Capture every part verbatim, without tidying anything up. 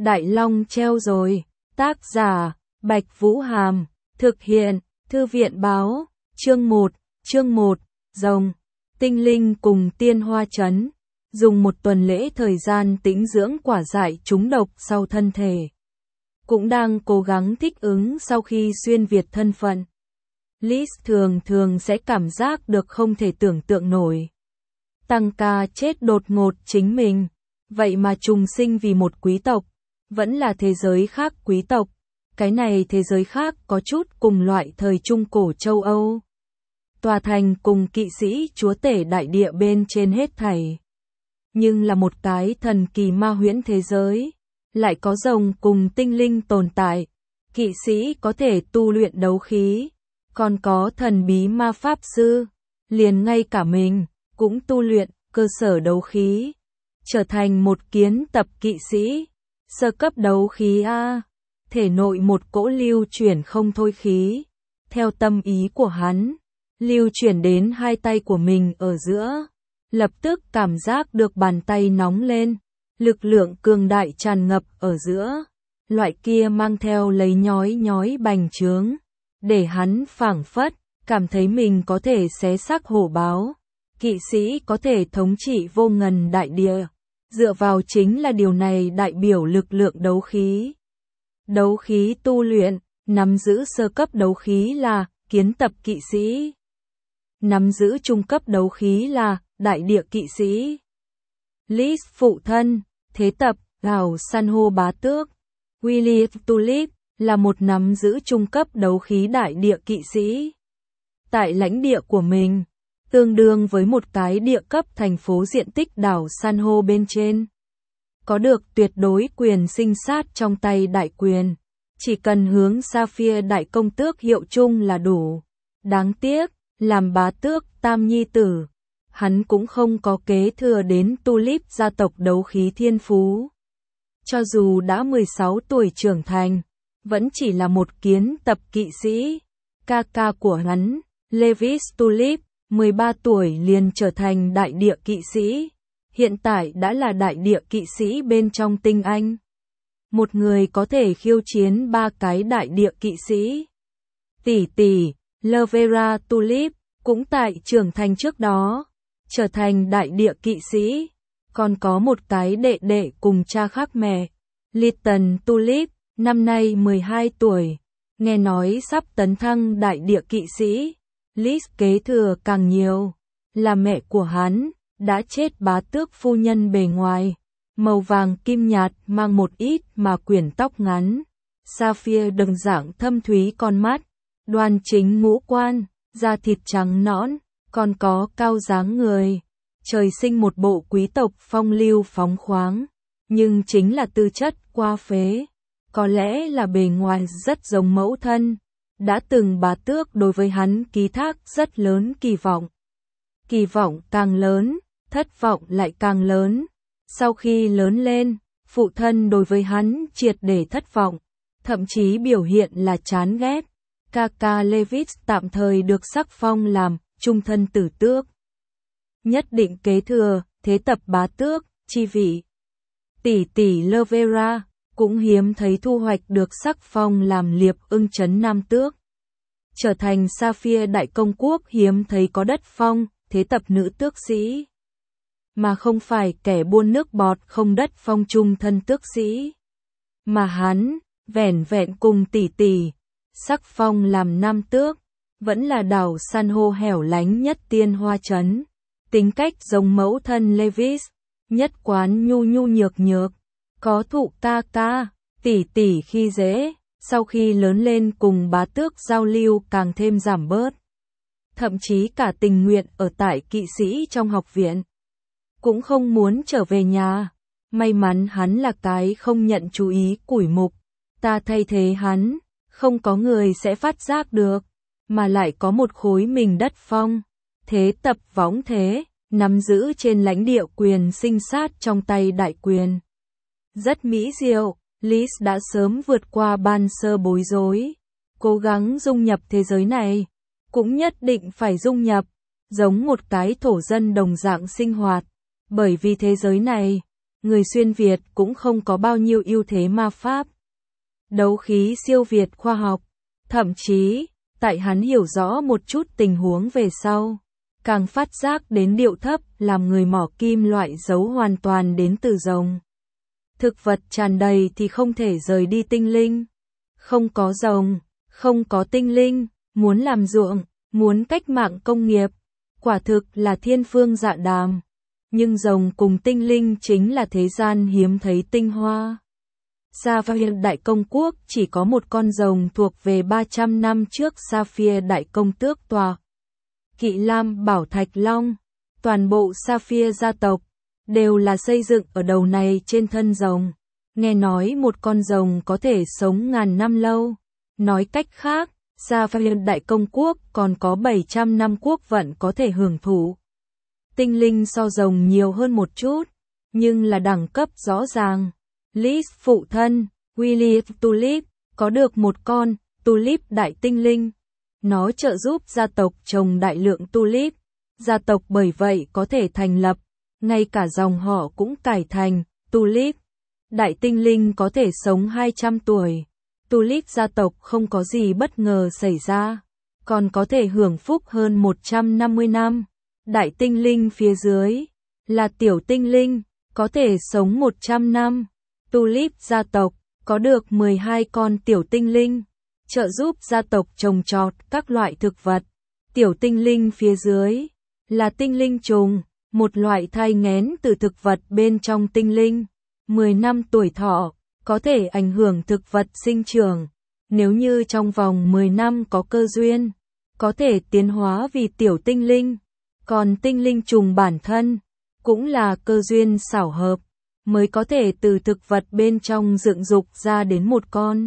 Đại Long treo rồi. Tác giả, Bạch Vũ Hàm. Thực hiện, Thư viện báo. Chương một, chương một, Rồng. Tinh linh cùng tiên hoa trấn. Dùng một tuần lễ thời gian tĩnh dưỡng quả dại trúng độc sau thân thể. Cũng đang cố gắng thích ứng sau khi xuyên việt thân phận. Liz thường thường sẽ cảm giác được không thể tưởng tượng nổi. Tăng ca chết đột ngột chính mình, vậy mà trùng sinh vì một quý tộc, vẫn là thế giới khác quý tộc. Cái này thế giới khác có chút cùng loại thời trung cổ châu Âu. Tòa thành cùng kỵ sĩ chúa tể đại địa bên trên hết thảy. Nhưng là một cái thần kỳ ma huyễn thế giới, lại có rồng cùng tinh linh tồn tại. Kỵ sĩ có thể tu luyện đấu khí, còn có thần bí ma pháp sư, liền ngay cả mình cũng tu luyện cơ sở đấu khí, trở thành một kiến tập kỵ sĩ, sơ cấp đấu khí A, thể nội một cỗ lưu chuyển không thôi khí, theo tâm ý của hắn, lưu chuyển đến hai tay của mình ở giữa, lập tức cảm giác được bàn tay nóng lên, lực lượng cường đại tràn ngập ở giữa, loại kia mang theo lấy nhói nhói bành trướng, để hắn phảng phất, cảm thấy mình có thể xé xác hổ báo. Kỵ sĩ có thể thống trị vô ngần đại địa, dựa vào chính là điều này đại biểu lực lượng đấu khí. Đấu khí tu luyện, nắm giữ sơ cấp đấu khí là kiến tập kỵ sĩ. Nắm giữ trung cấp đấu khí là đại địa kỵ sĩ. Liz phụ thân, thế tập, gào san hô bá tước. William Tulip là một nắm giữ trung cấp đấu khí đại địa kỵ sĩ. Tại lãnh địa của mình, tương đương với một cái địa cấp thành phố diện tích đảo san hô bên trên. Có được tuyệt đối quyền sinh sát trong tay đại quyền, chỉ cần hướng Sapphire đại công tước hiệu chung là đủ. Đáng tiếc, làm bá tước tam nhi tử, hắn cũng không có kế thừa đến Tulip gia tộc đấu khí thiên phú. Cho dù đã mười sáu tuổi trưởng thành, vẫn chỉ là một kiến tập kỵ sĩ. Ca ca của hắn, Lewis Tulip, mười ba tuổi liền trở thành đại địa kỵ sĩ, hiện tại đã là đại địa kỵ sĩ bên trong tinh anh. Một người có thể khiêu chiến ba cái đại địa kỵ sĩ. Tỷ tỷ, Lavera Tulip, cũng tại trưởng thành trước đó, trở thành đại địa kỵ sĩ, còn có một cái đệ đệ cùng cha khác mẹ, Lytton Tulip, năm nay mười hai tuổi, nghe nói sắp tấn thăng đại địa kỵ sĩ. Liz kế thừa càng nhiều, là mẹ của hắn, đã chết bá tước phu nhân bề ngoài, màu vàng kim nhạt mang một ít mà quyển tóc ngắn, Sapphire đồng dạng thâm thúy con mắt, đoan chính ngũ quan, da thịt trắng nõn, còn có cao dáng người, trời sinh một bộ quý tộc phong lưu phóng khoáng, nhưng chính là tư chất qua phế, có lẽ là bề ngoài rất giống mẫu thân. Đã từng bá tước đối với hắn ký thác rất lớn kỳ vọng. Kỳ vọng càng lớn, thất vọng lại càng lớn. Sau khi lớn lên, phụ thân đối với hắn triệt để thất vọng, thậm chí biểu hiện là chán ghét. Kaka Lewis tạm thời được sắc phong làm trung thân tử tước. Nhất định kế thừa, thế tập bá tước, chi vị. Tỷ tỷ Lavera cũng hiếm thấy thu hoạch được sắc phong làm liệp ưng trấn nam tước. Trở thành Sapphire đại công quốc hiếm thấy có đất phong, thế tập nữ tước sĩ. Mà không phải kẻ buôn nước bọt không đất phong trung thân tước sĩ. Mà hắn, vẻn vẹn cùng tỷ tỷ, sắc phong làm nam tước, vẫn là đảo san hô hẻo lánh nhất tiên hoa trấn. Tính cách giống mẫu thân Lewis, nhất quán nhu nhu nhược nhược. Có thụ ca ca, tỷ tỷ khi dễ, sau khi lớn lên cùng bá tước giao lưu càng thêm giảm bớt. Thậm chí cả tình nguyện ở tại kỵ sĩ trong học viện. Cũng không muốn trở về nhà. May mắn hắn là cái không nhận chú ý củi mục. Ta thay thế hắn, không có người sẽ phát giác được. Mà lại có một khối mình đất phong. Thế tập võng thế, nắm giữ trên lãnh địa quyền sinh sát trong tay đại quyền. Rất mỹ diệu, Liz đã sớm vượt qua ban sơ bối rối, cố gắng dung nhập thế giới này, cũng nhất định phải dung nhập, giống một cái thổ dân đồng dạng sinh hoạt, bởi vì thế giới này, người xuyên Việt cũng không có bao nhiêu ưu thế ma pháp. Đấu khí siêu việt khoa học, thậm chí, tại hắn hiểu rõ một chút tình huống về sau, càng phát giác đến điệu thấp làm người mỏ kim loại giấu hoàn toàn đến từ rồng. Thực vật tràn đầy thì không thể rời đi tinh linh. Không có rồng, không có tinh linh, muốn làm ruộng, muốn cách mạng công nghiệp, quả thực là thiên phương dạ đàm. Nhưng rồng cùng tinh linh chính là thế gian hiếm thấy tinh hoa. Sapphire Đại Công Quốc chỉ có một con rồng thuộc về ba trăm năm trước Sapphire Đại Công Tước tòa. Kỵ Lam Bảo Thạch Long, toàn bộ Sapphire gia tộc, đều là xây dựng ở đầu này trên thân rồng. Nghe nói một con rồng có thể sống ngàn năm lâu. Nói cách khác, Sapphire Đại Công Quốc còn có bảy trăm năm quốc vận có thể hưởng thụ. Tinh linh so rồng nhiều hơn một chút, nhưng là đẳng cấp rõ ràng. Liz phụ thân, William Tulip, có được một con Tulip đại tinh linh. Nó trợ giúp gia tộc trồng đại lượng Tulip. Gia tộc bởi vậy có thể thành lập, ngay cả dòng họ cũng cải thành Tulip. Đại tinh linh có thể sống hai trăm tuổi. Tulip gia tộc không có gì bất ngờ xảy ra, còn có thể hưởng phúc hơn một trăm năm mươi năm. Đại tinh linh phía dưới là tiểu tinh linh, có thể sống một trăm năm. Tulip gia tộc có được mười hai con tiểu tinh linh, trợ giúp gia tộc trồng trọt các loại thực vật. Tiểu tinh linh phía dưới là tinh linh trùng, một loại thai nghén từ thực vật bên trong tinh linh. mười năm tuổi thọ, có thể ảnh hưởng thực vật sinh trưởng. Nếu như trong vòng mười năm có cơ duyên, có thể tiến hóa vì tiểu tinh linh. Còn tinh linh trùng bản thân, cũng là cơ duyên xảo hợp, mới có thể từ thực vật bên trong dựng dục ra đến một con.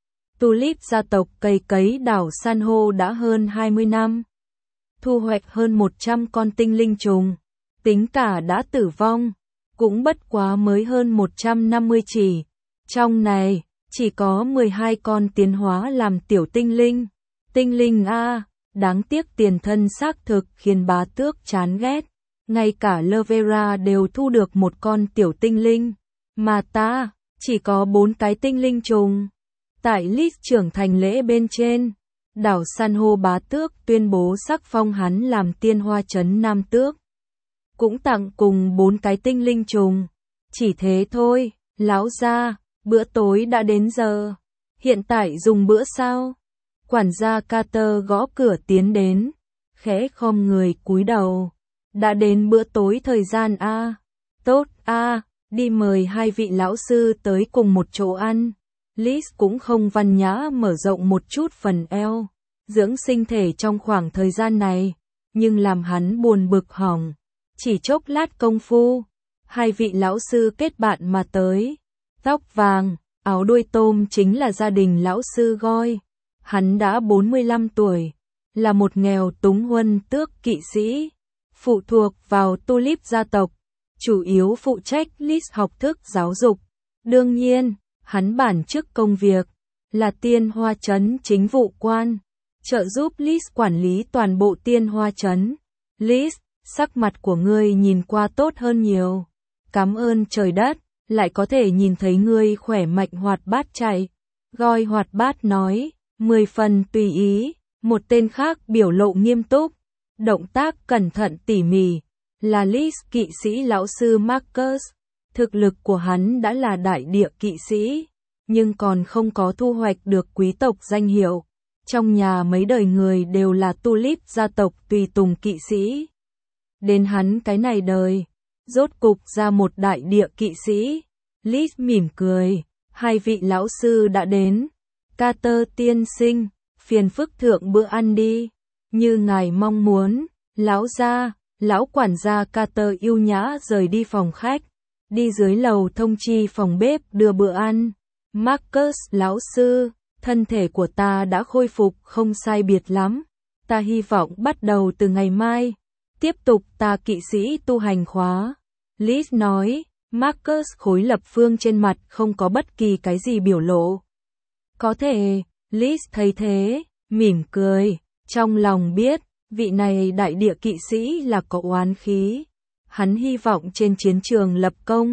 Tulip gia tộc cày cấy đảo san hô đã hơn hai mươi năm. Thu hoạch hơn một trăm con tinh linh trùng, tính cả đã tử vong, cũng bất quá mới hơn một trăm năm mươi chỉ. Trong này, chỉ có mười hai con tiến hóa làm tiểu tinh linh. Tinh linh A, đáng tiếc tiền thân xác thực khiến bá tước chán ghét. Ngay cả Lovera đều thu được một con tiểu tinh linh, mà ta chỉ có bốn cái tinh linh trùng. Tại list trưởng thành lễ bên trên, đảo san hô bá tước tuyên bố sắc phong hắn làm tiên hoa trấn nam tước. Cũng tặng cùng bốn cái tinh linh trùng. Chỉ thế thôi, lão gia, bữa tối đã đến giờ. Hiện tại dùng bữa sao? Quản gia Carter gõ cửa tiến đến, khẽ khom người cúi đầu. Đã đến bữa tối thời gian a. Tốt a, đi mời hai vị lão sư tới cùng một chỗ ăn. Liz cũng không văn nhã mở rộng một chút phần eo, dưỡng sinh thể trong khoảng thời gian này, nhưng làm hắn buồn bực hỏng. Chỉ chốc lát công phu, hai vị lão sư kết bạn mà tới. Tóc vàng, áo đuôi tôm chính là gia đình lão sư Goi. Hắn đã bốn mươi lăm tuổi, là một nghèo túng huân tước kỵ sĩ, phụ thuộc vào Tulip gia tộc, chủ yếu phụ trách Liz học thức giáo dục. Đương nhiên, hắn bản chức công việc là tiên hoa trấn chính vụ quan, trợ giúp Liz quản lý toàn bộ tiên hoa trấn. Liz, sắc mặt của ngươi nhìn qua tốt hơn nhiều. Cảm ơn trời đất, lại có thể nhìn thấy ngươi khỏe mạnh hoạt bát chạy. Goi hoạt bát nói, mười phần tùy ý. Một tên khác biểu lộ nghiêm túc, động tác cẩn thận tỉ mỉ, là Liz kỵ sĩ lão sư Marcus. Thực lực của hắn đã là đại địa kỵ sĩ, nhưng còn không có thu hoạch được quý tộc danh hiệu. Trong nhà mấy đời người đều là Tulip gia tộc tùy tùng kỵ sĩ. Đến hắn cái này đời, rốt cục ra một đại địa kỵ sĩ. Liz mỉm cười, hai vị lão sư đã đến. Carter tiên sinh, phiền phức thượng bữa ăn đi, như ngài mong muốn. Lão gia, lão quản gia Carter yêu nhã rời đi phòng khách, đi dưới lầu thông chi phòng bếp đưa bữa ăn. Marcus lão sư, thân thể của ta đã khôi phục không sai biệt lắm, ta hy vọng bắt đầu từ ngày mai, tiếp tục ta kỵ sĩ tu hành khóa. Liz nói, Marcus khối lập phương trên mặt không có bất kỳ cái gì biểu lộ. Có thể, Liz thấy thế, mỉm cười, trong lòng biết, vị này đại địa kỵ sĩ là có oán khí. Hắn hy vọng trên chiến trường lập công,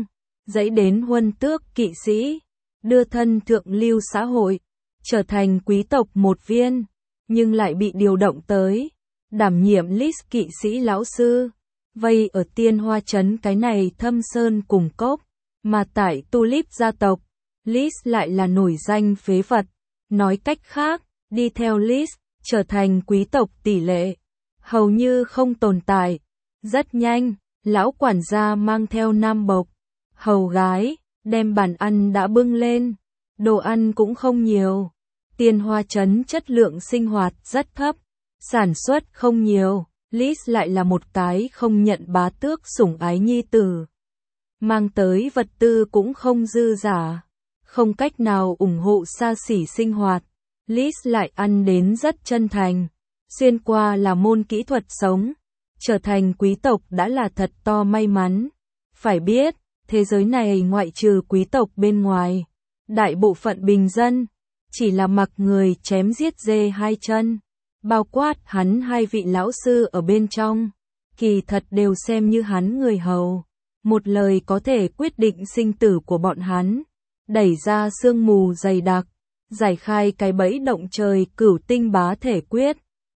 dẫy đến huân tước kỵ sĩ, đưa thân thượng lưu xã hội, trở thành quý tộc một viên, nhưng lại bị điều động tới, đảm nhiệm list kỵ sĩ lão sư. Vây ở Tiên Hoa Trấn cái này thâm sơn cùng cốc, mà tại Tulip gia tộc, Liz lại là nổi danh phế vật. Nói cách khác, đi theo Liz, trở thành quý tộc tỷ lệ hầu như không tồn tại. Rất nhanh, lão quản gia mang theo nam bộc, hầu gái, đem bàn ăn đã bưng lên. Đồ ăn cũng không nhiều. Tiên Hoa Trấn chất lượng sinh hoạt rất thấp, sản xuất không nhiều. Liz lại là một cái không nhận bá tước sủng ái nhi tử. Mang tới vật tư cũng không dư giả, không cách nào ủng hộ xa xỉ sinh hoạt. Liz lại ăn đến rất chân thành, xuyên qua là môn kỹ thuật sống, trở thành quý tộc đã là thật to may mắn. Phải biết, thế giới này ngoại trừ quý tộc bên ngoài, đại bộ phận bình dân, chỉ là mặc người chém giết dê hai chân. Bao quát hắn hai vị lão sư ở bên trong, kỳ thật đều xem như hắn người hầu. Một lời có thể quyết định sinh tử của bọn hắn, đẩy ra sương mù dày đặc, giải khai cái bẫy động trời cửu tinh bá thể quyết.